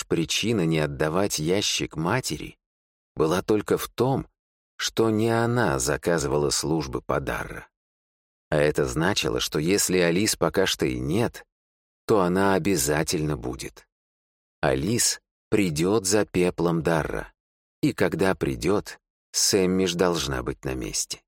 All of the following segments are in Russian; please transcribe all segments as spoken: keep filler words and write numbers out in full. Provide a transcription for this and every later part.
Алис причина не отдавать ящик матери была только в том, что не она заказывала службы Падарра. А это значило, что если Алис пока что и нет, то она обязательно будет. Алис придет за пеплом Дарра, и когда придет, Сэммиш должна быть на месте.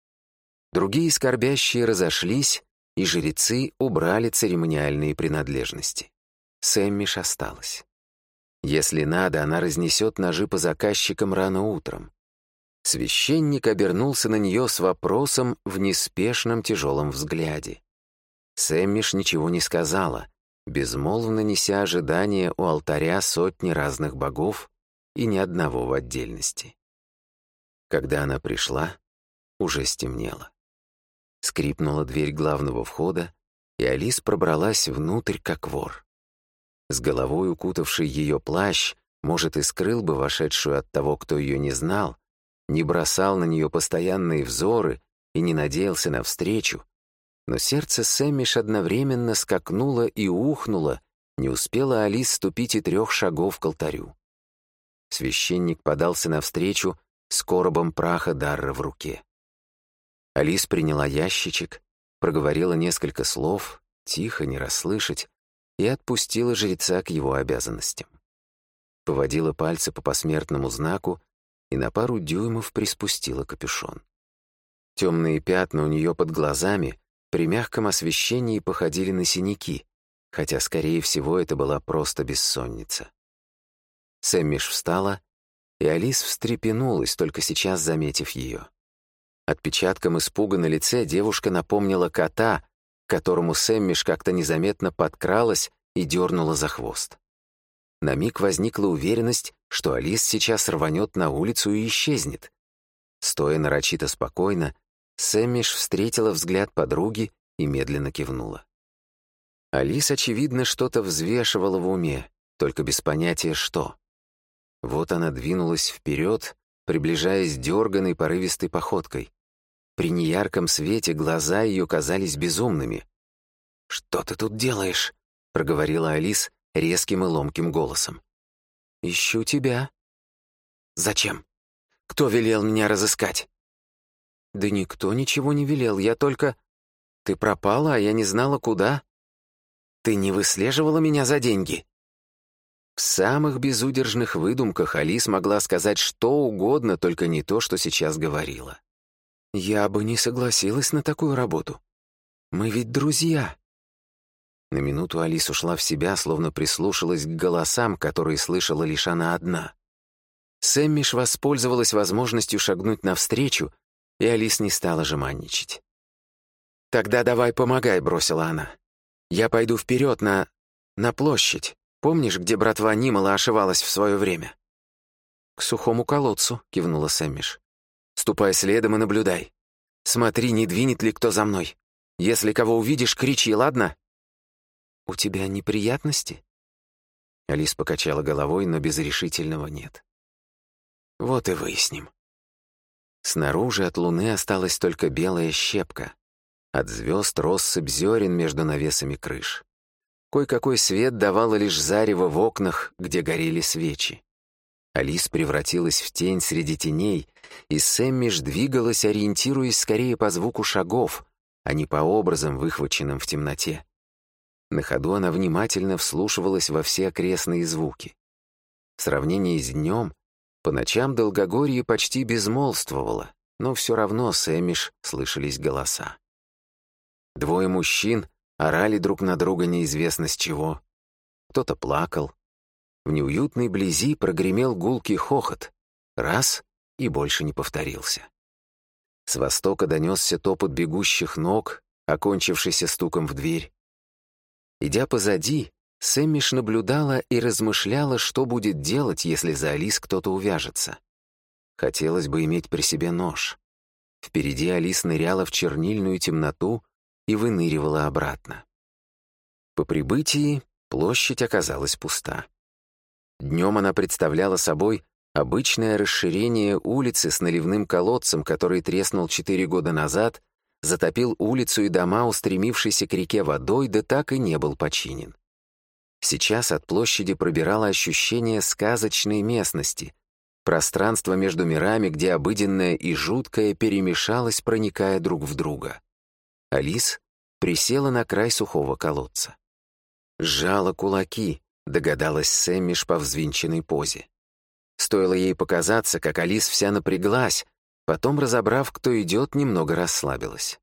Другие скорбящие разошлись, и жрецы убрали церемониальные принадлежности. Сэммиш осталась. Если надо, она разнесет ножи по заказчикам рано утром. Священник обернулся на нее с вопросом в неспешном тяжелом взгляде. Сэммиш ничего не сказала, безмолвно неся ожидания у алтаря сотни разных богов и ни одного в отдельности. Когда она пришла, уже стемнело. Скрипнула дверь главного входа, и Алис пробралась внутрь, как вор. С головой укутавший ее плащ, может, и скрыл бы вошедшую от того, кто ее не знал, не бросал на нее постоянные взоры и не надеялся на встречу, но сердце Сэммиш одновременно скакнуло и ухнуло, не успела Алис ступить и трех шагов к алтарю. Священник подался навстречу с коробом праха Дарра в руке. Алис приняла ящичек, проговорила несколько слов, тихо, не расслышать, и отпустила жреца к его обязанностям. Поводила пальцы по посмертному знаку и на пару дюймов приспустила капюшон. Темные пятна у нее под глазами при мягком освещении походили на синяки, хотя, скорее всего, это была просто бессонница. Сэммиш встала, и Алис встрепенулась, только сейчас заметив ее. Отпечатком испуга на лице девушка напомнила кота, к которому Сэммиш как-то незаметно подкралась и дернула за хвост. На миг возникла уверенность, что Алис сейчас рванет на улицу и исчезнет. Стоя нарочито спокойно, Сэммиш встретила взгляд подруги и медленно кивнула. Алис, очевидно, что-то взвешивала в уме, только без понятия что. Вот она двинулась вперед, приближаясь дерганной порывистой походкой. При неярком свете глаза ее казались безумными. «Что ты тут делаешь?» — проговорила Алис резким и ломким голосом. «Ищу тебя». «Зачем? Кто велел меня разыскать?» «Да никто ничего не велел, я только... Ты пропала, а я не знала, куда». «Ты не выслеживала меня за деньги?» В самых безудержных выдумках Алис могла сказать что угодно, только не то, что сейчас говорила. «Я бы не согласилась на такую работу. Мы ведь друзья». На минуту Алис ушла в себя, словно прислушалась к голосам, которые слышала лишь она одна. Сэммиш воспользовалась возможностью шагнуть навстречу, и Алис не стала жеманничать. «Тогда давай помогай», — бросила она. «Я пойду вперед на... на площадь. Помнишь, где братва Нимала ошивалась в свое время?» «К сухому колодцу», — кивнула Сэммиш. «Ступай следом и наблюдай. Смотри, не двинет ли кто за мной. Если кого увидишь, кричи, ладно?» «У тебя неприятности?» Алис покачала головой, но без решительного «нет». «Вот и выясним». Снаружи от луны осталась только белая щепка. От звезд россыпь зерен между навесами крыш. Кой-какой свет давало лишь зарево в окнах, где горели свечи. Алис превратилась в тень среди теней, и Сэммиш двигалась, ориентируясь скорее по звуку шагов, а не по образам, выхваченным в темноте. На ходу она внимательно вслушивалась во все окрестные звуки. В сравнении с днем, по ночам Долгогорье почти безмолвствовало, но все равно Сэммиш слышались голоса. Двое мужчин орали друг на друга неизвестно с чего. Кто-то плакал. В неуютной близи прогремел гулкий хохот. Раз — и больше не повторился. С востока донесся топот бегущих ног, окончившийся стуком в дверь. Идя позади, Сэммиш наблюдала и размышляла, что будет делать, если за Алис кто-то увяжется. Хотелось бы иметь при себе нож. Впереди Алис ныряла в чернильную темноту и выныривала обратно. По прибытии площадь оказалась пуста. Днем она представляла собой обычное расширение улицы с наливным колодцем, который треснул четыре года назад, затопил улицу и дома, устремившейся к реке водой, да так и не был починен. Сейчас от площади пробирало ощущение сказочной местности, пространство между мирами, где обыденное и жуткое перемешалось, проникая друг в друга. Алис присела на край сухого колодца. Сжала кулаки, догадалась Сэммиш по взвинченной позе. Стоило ей показаться, как Алис вся напряглась, потом, разобрав, кто идет, немного расслабилась.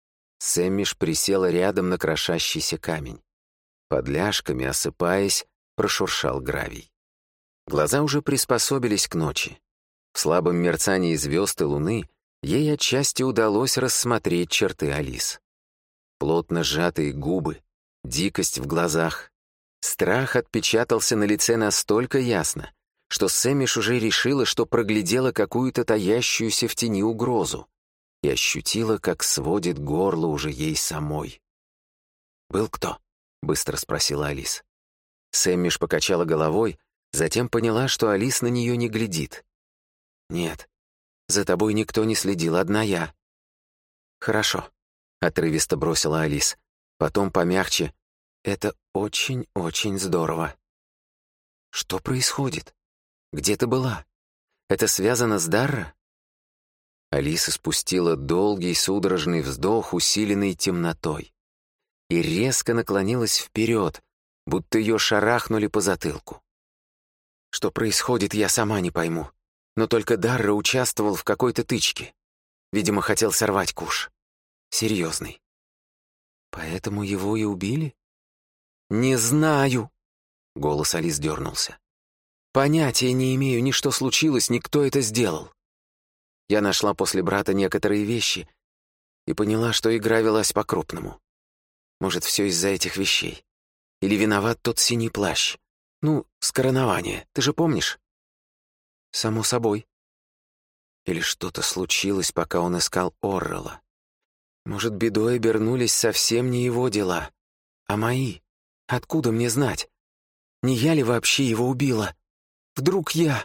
Сэммиш присела рядом на крошащийся камень. Под ляжками, осыпаясь, прошуршал гравий. Глаза уже приспособились к ночи. В слабом мерцании звезд и луны ей отчасти удалось рассмотреть черты Алис. Плотно сжатые губы, дикость в глазах. Страх отпечатался на лице настолько ясно, что Сэммиш уже решила, что проглядела какую-то таящуюся в тени угрозу, и ощутила, как сводит горло уже ей самой. «Был кто?» — быстро спросила Алис. Сэммиш покачала головой, затем поняла, что Алис на нее не глядит. «Нет, за тобой никто не следил, одна я». «Хорошо», — отрывисто бросила Алис. Потом помягче. «Это очень-очень здорово». «Что происходит? Где ты была? Это связано с Дарра?» Алиса спустила долгий судорожный вздох, усиленный темнотой, и резко наклонилась вперед, будто ее шарахнули по затылку. «Что происходит, я сама не пойму, но только Дарра участвовал в какой-то тычке. Видимо, хотел сорвать куш. Серьезный. Поэтому его и убили?» «Не знаю!» — голос Алис дернулся. «Понятия не имею, ни что случилось, ни кто это сделал. Я нашла после брата некоторые вещи и поняла, что игра велась по-крупному. Может, все из-за этих вещей. Или виноват тот синий плащ. Ну, с коронования, ты же помнишь?» «Само собой». Или что-то случилось, пока он искал Оррелла. Может, бедой обернулись совсем не его дела, а мои. Откуда мне знать? Не я ли вообще его убила? Вдруг я?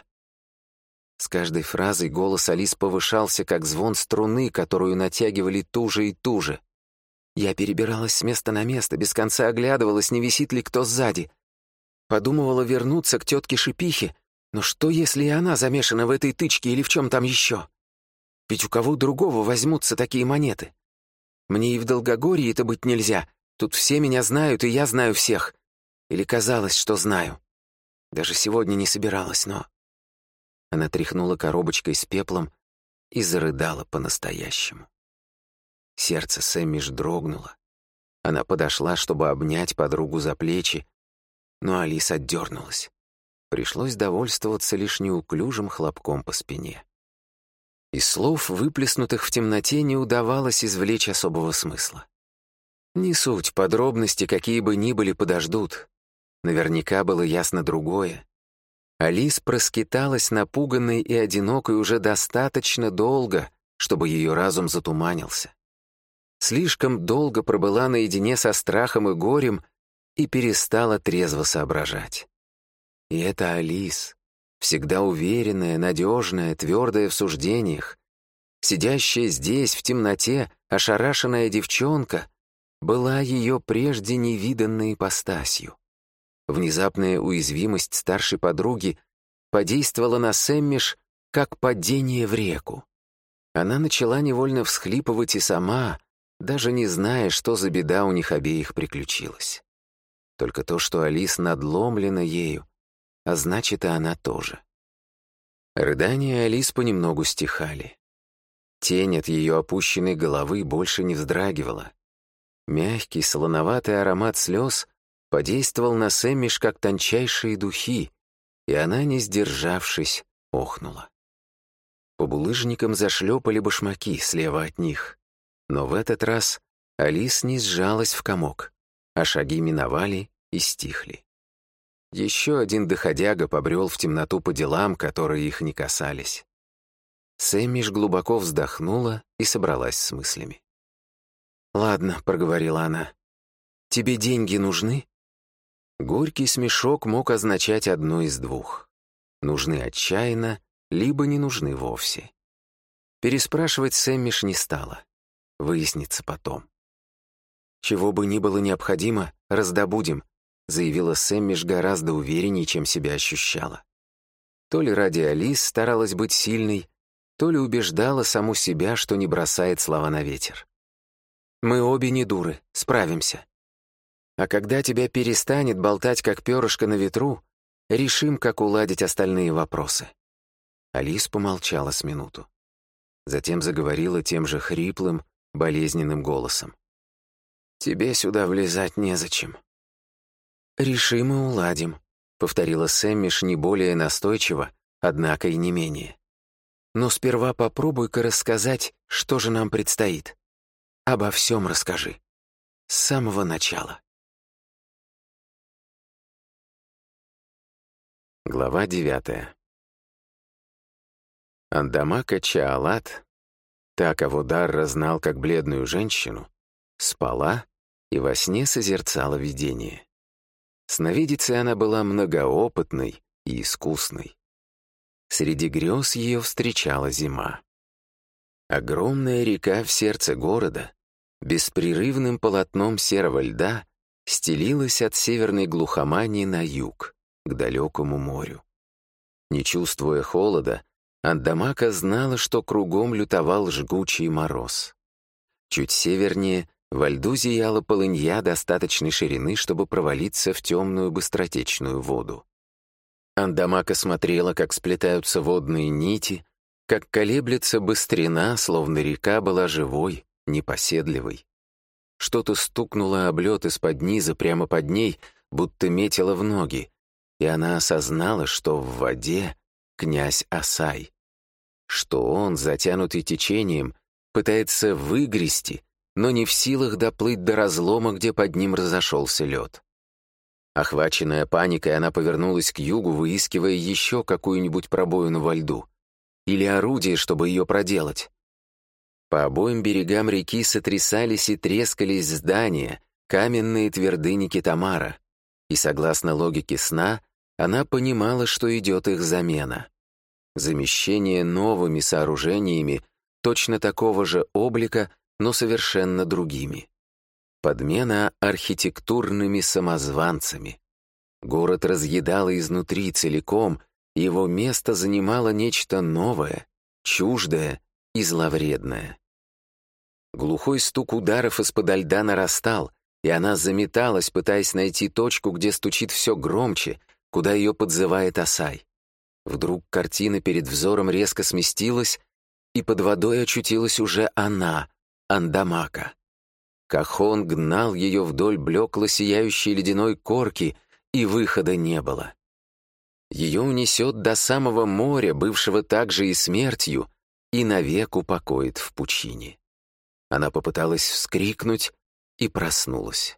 С каждой фразой голос Алис повышался, как звон струны, которую натягивали туже и туже. Я перебиралась с места на место, без конца оглядывалась, не висит ли кто сзади. Подумывала вернуться к тетке Шипихе, но что, если и она замешана в этой тычке или в чем там еще? Ведь у кого другого возьмутся такие монеты? Мне и в Долгогорье это быть нельзя. Тут все меня знают, и я знаю всех. Или казалось, что знаю. Даже сегодня не собиралась, но...» Она тряхнула коробочкой с пеплом и зарыдала по-настоящему. Сердце Сэммиш дрогнуло. Она подошла, чтобы обнять подругу за плечи, но Алис отдернулась. Пришлось довольствоваться лишь неуклюжим хлопком по спине. Из слов, выплеснутых в темноте, не удавалось извлечь особого смысла. Не суть, подробности, какие бы ни были, подождут. Наверняка было ясно другое. Алис проскиталась напуганной и одинокой уже достаточно долго, чтобы ее разум затуманился. Слишком долго пробыла наедине со страхом и горем и перестала трезво соображать. И это Алис, всегда уверенная, надежная, твердая в суждениях, сидящая здесь, в темноте, ошарашенная девчонка, была ее прежде невиданной ипостасью. Внезапная уязвимость старшей подруги подействовала на Сэммиш, как падение в реку. Она начала невольно всхлипывать и сама, даже не зная, что за беда у них обеих приключилась. Только то, что Алис надломлена ею, а значит, и она тоже. Рыдания Алис понемногу стихали. Тень от ее опущенной головы больше не вздрагивала. Мягкий, солоноватый аромат слез подействовал на Сэммиш как тончайшие духи, и она, не сдержавшись, охнула. По булыжникам зашлепали башмаки слева от них, но в этот раз Алис не сжалась в комок, а шаги миновали и стихли. Еще один доходяга побрел в темноту по делам, которые их не касались. Сэммиш глубоко вздохнула и собралась с мыслями. «Ладно», — проговорила она, — «тебе деньги нужны?» Горький смешок мог означать одно из двух. Нужны отчаянно, либо не нужны вовсе. Переспрашивать Сэммиш не стала. Выяснится потом. «Чего бы ни было необходимо, раздобудем. — заявила Сэммиш гораздо увереннее, чем себя ощущала. То ли ради Алис старалась быть сильной, то ли убеждала саму себя, что не бросает слова на ветер. «Мы обе не дуры, справимся. А когда тебя перестанет болтать, как перышко на ветру, решим, как уладить остальные вопросы». Алис помолчала с минуту. Затем заговорила тем же хриплым, болезненным голосом. «Тебе сюда влезать незачем». «Решим и уладим», — повторила Сэммиш не более настойчиво, однако и не менее. «Но сперва попробуй-ка рассказать, что же нам предстоит. Обо всем расскажи. С самого начала». Глава девятая. Андамака Чаалат, та, кого Дарра знал как бледную женщину, спала и во сне созерцала видение. Сновидицей она была многоопытной и искусной. Среди грез ее встречала зима. Огромная река в сердце города, беспрерывным полотном серого льда, стелилась от северной глухомани на юг, к далекому морю. Не чувствуя холода, Андамака знала, что кругом лютовал жгучий мороз. Чуть севернее во льду зияла полынья достаточной ширины, чтобы провалиться в темную быстротечную воду. Андамака смотрела, как сплетаются водные нити, как колеблется быстрина, словно река была живой, непоседливой. Что-то стукнуло об лед из-под низа прямо под ней, будто метило в ноги, и она осознала, что в воде князь Асай, что он, затянутый течением, пытается выгрести, но не в силах доплыть до разлома, где под ним разошелся лед. Охваченная паникой, она повернулась к югу, выискивая еще какую-нибудь пробоину во льду или орудие, чтобы ее проделать. По обоим берегам реки сотрясались и трескались здания, каменные твердыни Китамара, и, согласно логике сна, она понимала, что идет их замена. Замещение новыми сооружениями точно такого же облика, но совершенно другими. Подмена архитектурными самозванцами. Город разъедало изнутри целиком, и его место занимало нечто новое, чуждое и зловредное. Глухой стук ударов из-подо льда нарастал, и она заметалась, пытаясь найти точку, где стучит все громче, куда ее подзывает Асай. Вдруг картина перед взором резко сместилась, и под водой очутилась уже она, Андамака. Кахон гнал ее вдоль блекло сияющей ледяной корки, и выхода не было. Ее унесет до самого моря, бывшего также и смертью, и навек упокоит в пучине. Она попыталась вскрикнуть и проснулась.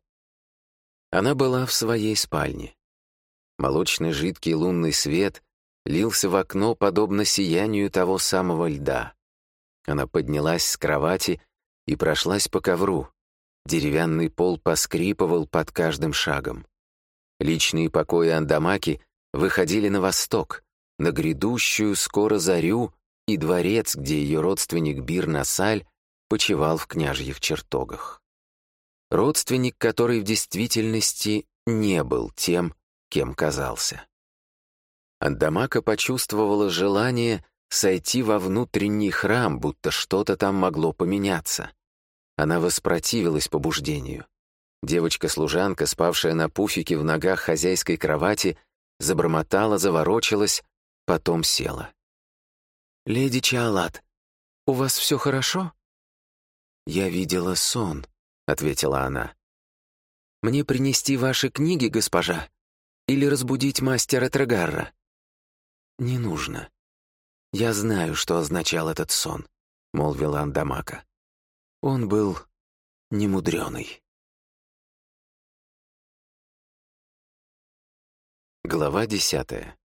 Она была в своей спальне. Молочный жидкий лунный свет лился в окно, подобно сиянию того самого льда. Она поднялась с кровати и прошлась по ковру. Деревянный пол поскрипывал под каждым шагом. Личные покои Андамаки выходили на восток, на грядущую скоро зарю и дворец, где ее родственник Бир-Насаль почивал в княжьих чертогах. Родственник, который в действительности не был тем, кем казался. Андамака почувствовала желание сойти во внутренний храм, будто что-то там могло поменяться. Она воспротивилась побуждению. Девочка-служанка, спавшая на пуфике в ногах хозяйской кровати, забормотала, заворочилась, потом села. «Леди Чаалат, у вас все хорошо?» «Я видела сон», — ответила она. «Мне принести ваши книги, госпожа? Или разбудить мастера Трегарра?» «Не нужно. Я знаю, что означал этот сон», — молвила Андамака. «Он был немудреный». Глава десятая.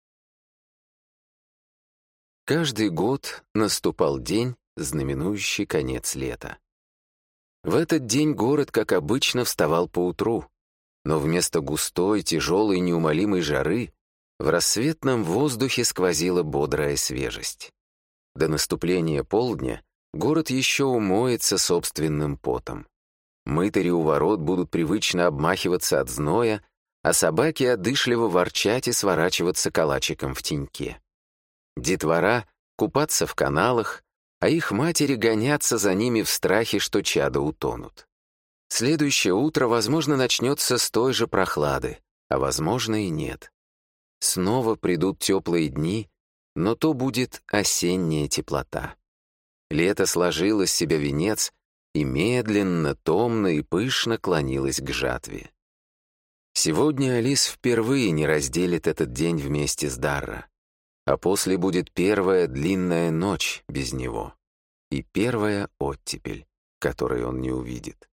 Каждый год наступал день, знаменующий конец лета. В этот день город, как обычно, вставал поутру, но вместо густой, тяжелой, неумолимой жары в рассветном воздухе сквозила бодрая свежесть. До наступления полдня город еще умоется собственным потом. Мытари у ворот будут привычно обмахиваться от зноя, а собаки одышливо ворчать и сворачиваться калачиком в теньке. Детвора купаться в каналах, а их матери гоняться за ними в страхе, что чада утонут. Следующее утро, возможно, начнется с той же прохлады, а возможно и нет. Снова придут теплые дни, но то будет осенняя теплота. Лето сложило с себя венец и медленно, томно и пышно клонилось к жатве. Сегодня Алис впервые не разделит этот день вместе с Дарра, а после будет первая длинная ночь без него и первая оттепель, которой он не увидит.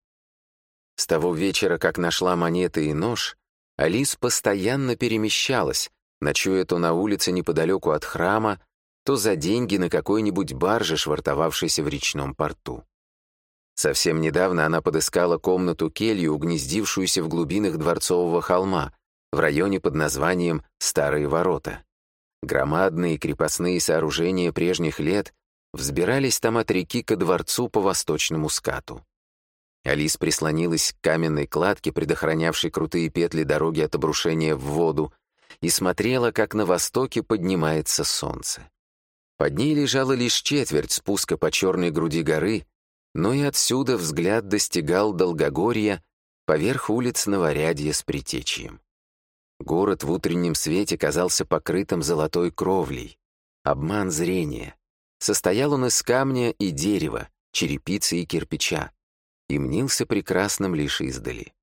С того вечера, как нашла монеты и нож, Алис постоянно перемещалась, ночуя то на улице неподалеку от храма, то за деньги на какой-нибудь барже, швартовавшейся в речном порту. Совсем недавно она подыскала комнату-келью, угнездившуюся в глубинах Дворцового холма, в районе под названием «Старые ворота». Громадные крепостные сооружения прежних лет взбирались там от реки ко дворцу по восточному скату. Алис прислонилась к каменной кладке, предохранявшей крутые петли дороги от обрушения в воду, и смотрела, как на востоке поднимается солнце. Под ней лежала лишь четверть спуска по черной груди горы, но и отсюда взгляд достигал Долгогорья поверх улиц Новорядья с Притечьем. Город в утреннем свете казался покрытым золотой кровлей. Обман зрения. Состоял он из камня и дерева, черепицы и кирпича, и мнился прекрасным лишь издали.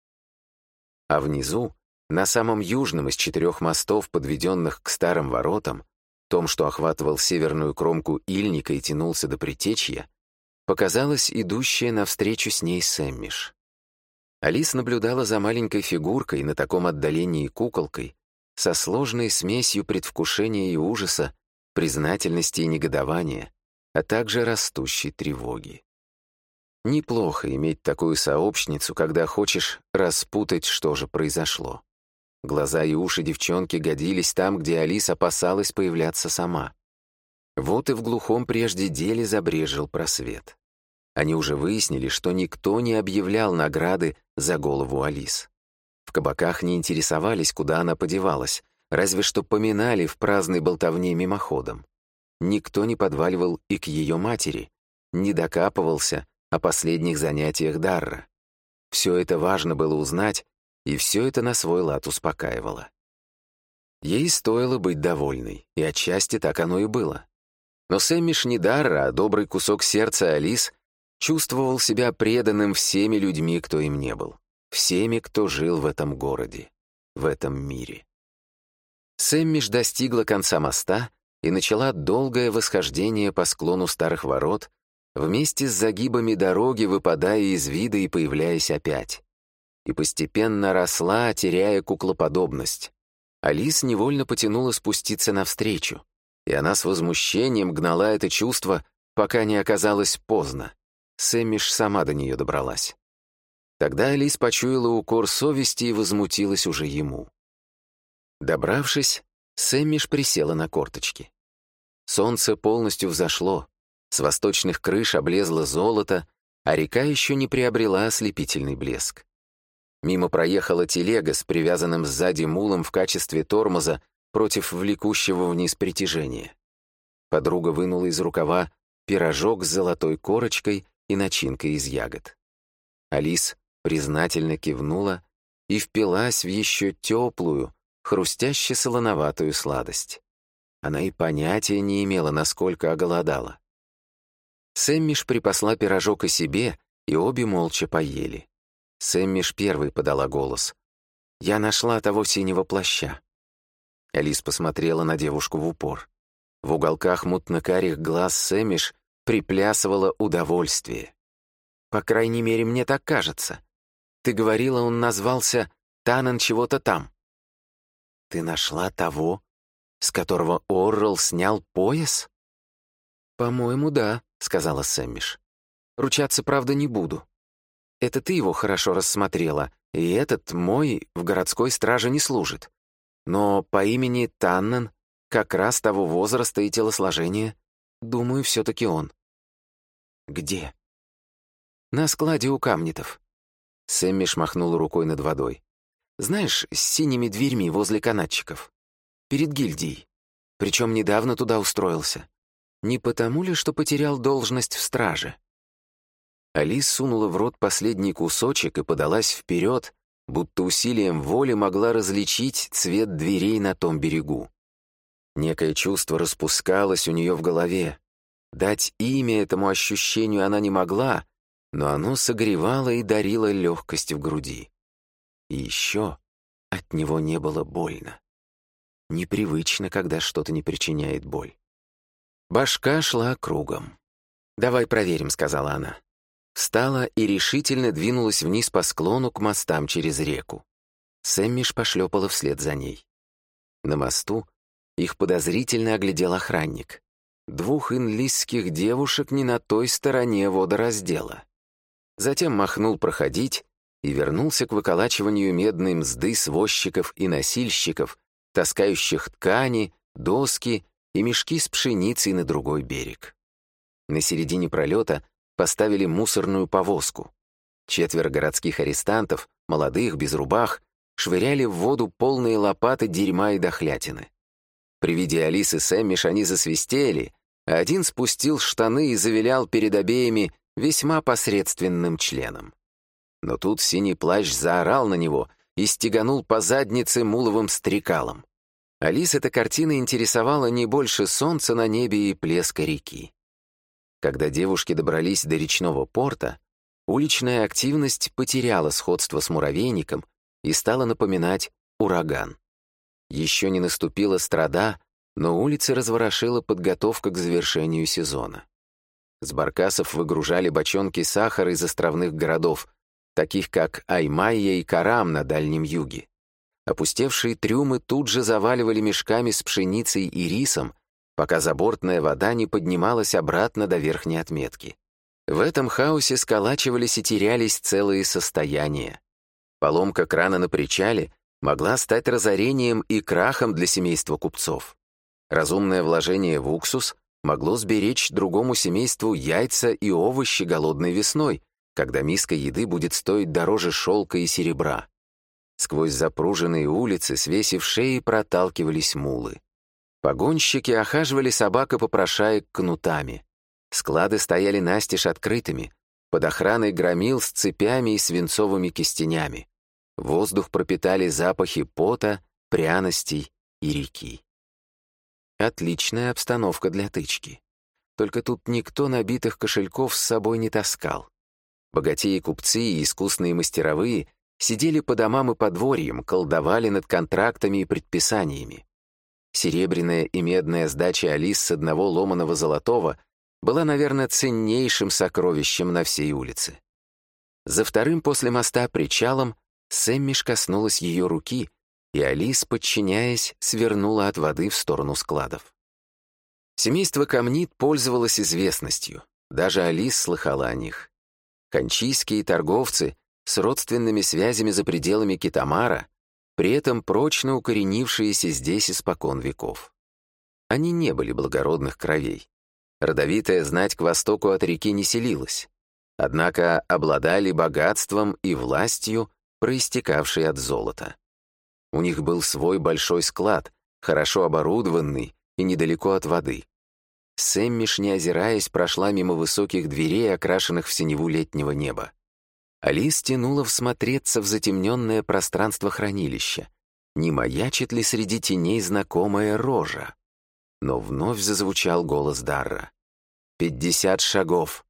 А внизу, на самом южном из четырех мостов, подведенных к старым воротам, том, что охватывал северную кромку Ильника и тянулся до Притечья, показалась идущая навстречу с ней Сэммиш. Алис наблюдала за маленькой фигуркой на таком отдалении куколкой, со сложной смесью предвкушения и ужаса, признательности и негодования, а также растущей тревоги. Неплохо иметь такую сообщницу, когда хочешь распутать, что же произошло. Глаза и уши девчонки годились там, где Алис опасалась появляться сама. Вот и в глухом прежде деле забрезжил просвет. Они уже выяснили, что никто не объявлял награды за голову Алис. В кабаках не интересовались, куда она подевалась, разве что поминали в праздной болтовне мимоходом. Никто не подваливал и к ее матери, не докапывался о последних занятиях Дарра. Все это важно было узнать, и все это на свой лад успокаивало. Ей стоило быть довольной, и отчасти так оно и было. Но Сэммиш не Дарра, а добрый кусок сердца Алис чувствовал себя преданным всеми людьми, кто им не был, всеми, кто жил в этом городе, в этом мире. Сэммиш достигла конца моста и начала долгое восхождение по склону старых ворот, вместе с загибами дороги, выпадая из вида и появляясь опять. И постепенно росла, теряя куклоподобность. Алис невольно потянула спуститься навстречу, и она с возмущением гнала это чувство, пока не оказалось поздно. Сэммиш сама до нее добралась. Тогда Алис почуяла укор совести и возмутилась уже ему. Добравшись, Сэммиш присела на корточки. Солнце полностью взошло, с восточных крыш облезло золото, а река еще не приобрела ослепительный блеск. Мимо проехала телега с привязанным сзади мулом в качестве тормоза против влекущего вниз притяжения. Подруга вынула из рукава пирожок с золотой корочкой и начинкой из ягод. Алис признательно кивнула и впилась в еще теплую, хрустяще-солоноватую сладость. Она и понятия не имела, насколько оголодала. Сэммиш припасла пирожок и себе, и обе молча поели. Сэммиш первой подала голос. «Я нашла того синего плаща». Алис посмотрела на девушку в упор. В уголках мутно-карих глаз Сэммиш приплясывало удовольствие. «По крайней мере, мне так кажется. Ты говорила, он назвался Танан чего-то там». «Ты нашла того, с которого Оррелл снял пояс?» «По-моему, да», — сказала Сэммиш. «Ручаться, правда, не буду. Это ты его хорошо рассмотрела, и этот, мой, в городской страже не служит. Но по имени Таннен, как раз того возраста и телосложения, думаю, все-таки он». «Где?» «На складе у камнитов». Сэммиш махнула рукой над водой. Знаешь, с синими дверьми возле канатчиков. Перед гильдией. Причем недавно туда устроился. Не потому ли, что потерял должность в страже?» Алис сунула в рот последний кусочек и подалась вперед, будто усилием воли могла различить цвет дверей на том берегу. Некое чувство распускалось у нее в голове. Дать имя этому ощущению она не могла, но оно согревало и дарило легкость в груди. И еще от него не было больно. Непривычно, когда что-то не причиняет боль. Башка шла кругом. «Давай проверим», — сказала она. Встала и решительно двинулась вниз по склону к мостам через реку. Сэммиш пошлепала вслед за ней. На мосту их подозрительно оглядел охранник. Двух инлисских девушек не на той стороне водораздела. Затем махнул проходить и вернулся к выколачиванию медной мзды с возчиков и носильщиков, таскающих ткани, доски и мешки с пшеницей на другой берег. На середине пролета поставили мусорную повозку. Четверо городских арестантов, молодых, без рубах, швыряли в воду полные лопаты дерьма и дохлятины. При виде Алисы и Сэммиш они засвистели, а один спустил штаны и завилял перед обеими весьма посредственным членом. Но тут синий плащ заорал на него и стеганул по заднице муловым стрекалом. Алис эта картина интересовала не больше солнца на небе и плеска реки. Когда девушки добрались до речного порта, уличная активность потеряла сходство с муравейником и стала напоминать ураган. Еще не наступила страда, но улицы разворошила подготовка к завершению сезона. С баркасов выгружали бочонки сахара из островных городов, таких как Аймайя и Карам на Дальнем Юге. Опустевшие трюмы тут же заваливали мешками с пшеницей и рисом, пока забортная вода не поднималась обратно до верхней отметки. В этом хаосе сколачивались и терялись целые состояния. Поломка крана на причале могла стать разорением и крахом для семейства купцов. Разумное вложение в уксус могло сберечь другому семейству яйца и овощи голодной весной, когда миска еды будет стоить дороже шелка и серебра. Сквозь запруженные улицы, свесив шеи, проталкивались мулы. Погонщики охаживали собак и попрошаек кнутами. Склады стояли настежь открытыми, под охраной громил с цепями и свинцовыми кистенями. Воздух пропитали запахи пота, пряностей и реки. Отличная обстановка для тычки. Только тут никто набитых кошельков с собой не таскал. Богатеи-купцы и искусные мастеровые сидели по домам и подворьям, колдовали над контрактами и предписаниями. Серебряная и медная сдача Алис с одного ломаного золотого была, наверное, ценнейшим сокровищем на всей улице. За вторым после моста причалом Сэммиш коснулась ее руки, и Алис, подчиняясь, свернула от воды в сторону складов. Семейство Камнит пользовалось известностью, даже Алис слыхала о них. Кончийские торговцы с родственными связями за пределами Китамара, при этом прочно укоренившиеся здесь испокон веков. Они не были благородных кровей. Родовитая знать к востоку от реки не селилась, однако обладали богатством и властью, проистекавшей от золота. У них был свой большой склад, хорошо оборудованный и недалеко от воды. Сэммиш, не озираясь, прошла мимо высоких дверей, окрашенных в синеву летнего неба. Алис тянула всмотреться в затемненное пространство хранилища. Не маячит ли среди теней знакомая рожа? Но вновь зазвучал голос Дарра. «Пятьдесят шагов!»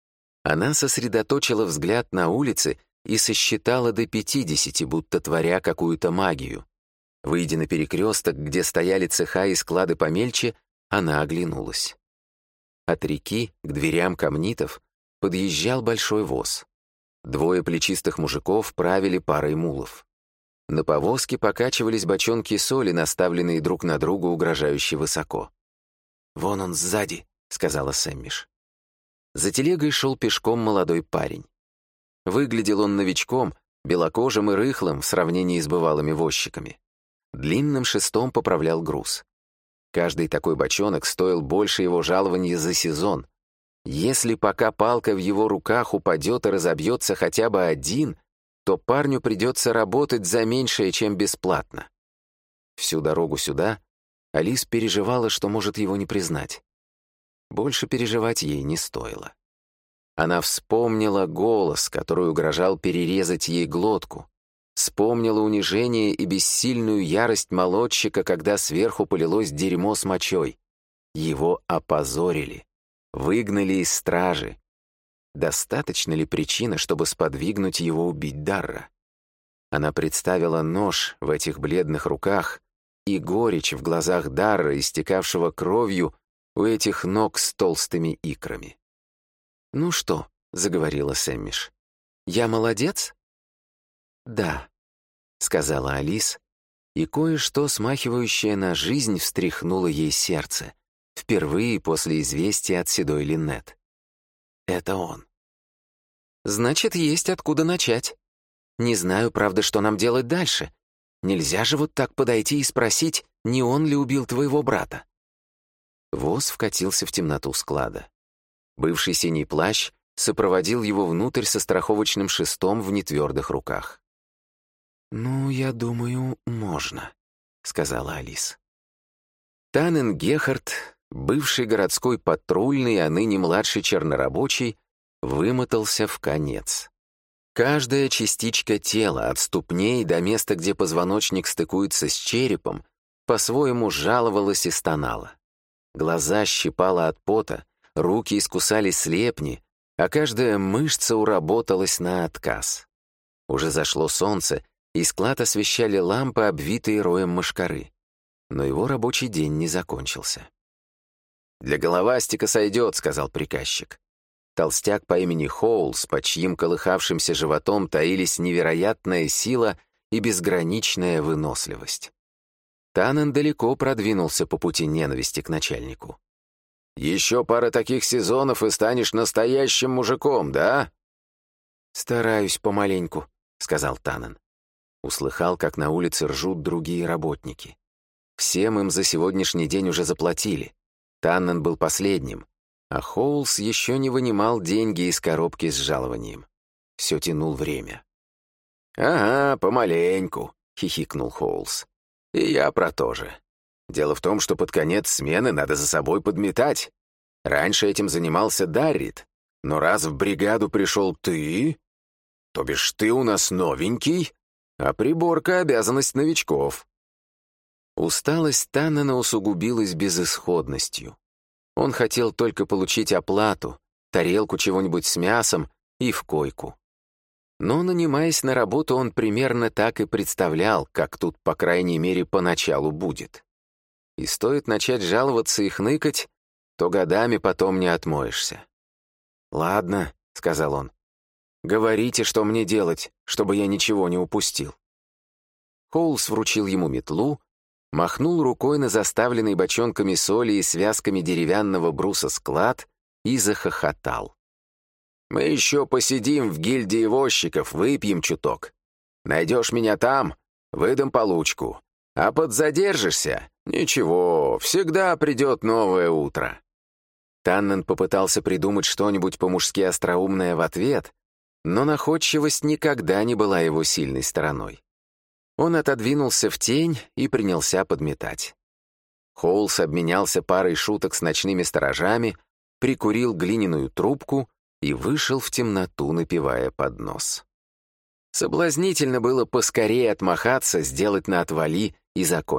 Она сосредоточила взгляд на улице и сосчитала до пятидесяти, будто творя какую-то магию. Выйдя на перекресток, где стояли цеха и склады помельче, она оглянулась. От реки к дверям камнитов подъезжал большой воз. Двое плечистых мужиков правили парой мулов. На повозке покачивались бочонки соли, наставленные друг на друга угрожающе высоко. «Вон он сзади», — сказала Сэммиш. За телегой шел пешком молодой парень. Выглядел он новичком, белокожим и рыхлым в сравнении с бывалыми возчиками. Длинным шестом поправлял груз. Каждый такой бочонок стоил больше его жалования за сезон. Если пока палка в его руках упадет и разобьется хотя бы один, то парню придется работать за меньшее, чем бесплатно. Всю дорогу сюда Алис переживала, что может его не признать. Больше переживать ей не стоило. Она вспомнила голос, который угрожал перерезать ей глотку, вспомнила унижение и бессильную ярость молодчика, когда сверху полилось дерьмо с мочой. Его опозорили, выгнали из стражи. Достаточно ли причина, чтобы сподвигнуть его убить Дарра? Она представила нож в этих бледных руках и горечь в глазах Дарра, истекавшего кровью у этих ног с толстыми икрами. «Ну что?» — заговорила Сэммиш. «Я молодец?» «Да», — сказала Алис, и кое-что, смахивающее на жизнь, встряхнуло ей сердце, впервые после известия от седой Линнет. «Это он». «Значит, есть откуда начать. Не знаю, правда, что нам делать дальше. Нельзя же вот так подойти и спросить, не он ли убил твоего брата?» Воз вкатился в темноту склада. Бывший синий плащ сопроводил его внутрь со страховочным шестом в нетвердых руках. «Ну, я думаю, можно», — сказала Алис. Танен Гехард, бывший городской патрульный, а ныне младший чернорабочий, вымотался в конец. Каждая частичка тела, от ступней до места, где позвоночник стыкуется с черепом, по-своему жаловалась и стонала. Глаза щипало от пота, руки искусали слепни, а каждая мышца уработалась на отказ. Уже зашло солнце, и склад освещали лампы, обвитые роем мошкары. Но его рабочий день не закончился. «Для головастика сойдет», — сказал приказчик. Толстяк по имени Хоулс, под чьим колыхавшимся животом таились невероятная сила и безграничная выносливость. Танен далеко продвинулся по пути ненависти к начальнику. «Еще пара таких сезонов, и станешь настоящим мужиком, да?» «Стараюсь помаленьку», — сказал Танен. Услыхал, как на улице ржут другие работники. Всем им за сегодняшний день уже заплатили. Таннен был последним, а Хоулс еще не вынимал деньги из коробки с жалованием. Все тянул время. «Ага, помаленьку», — хихикнул Хоулс. «И я про то же. Дело в том, что под конец смены надо за собой подметать. Раньше этим занимался Даррит, но раз в бригаду пришел ты, то бишь ты у нас новенький, а приборка — обязанность новичков». Усталость Таннена усугубилась безысходностью. Он хотел только получить оплату, тарелку чего-нибудь с мясом и в койку. Но, нанимаясь на работу, он примерно так и представлял, как тут, по крайней мере, поначалу будет. И стоит начать жаловаться и хныкать, то годами потом не отмоешься. «Ладно», — сказал он, — «говорите, что мне делать, чтобы я ничего не упустил». Хоулс вручил ему метлу, махнул рукой на заставленный бочонками соли и связками деревянного бруса склад и захохотал. «Мы еще посидим в гильдии возчиков, выпьем чуток. Найдешь меня там — выдам получку. А подзадержишься — ничего, всегда придет новое утро». Таннен попытался придумать что-нибудь по-мужски остроумное в ответ, но находчивость никогда не была его сильной стороной. Он отодвинулся в тень и принялся подметать. Хоулс обменялся парой шуток с ночными сторожами, прикурил глиняную трубку и вышел в темноту, напевая под нос. Соблазнительно было поскорее отмахаться, сделать на отвали и закончить.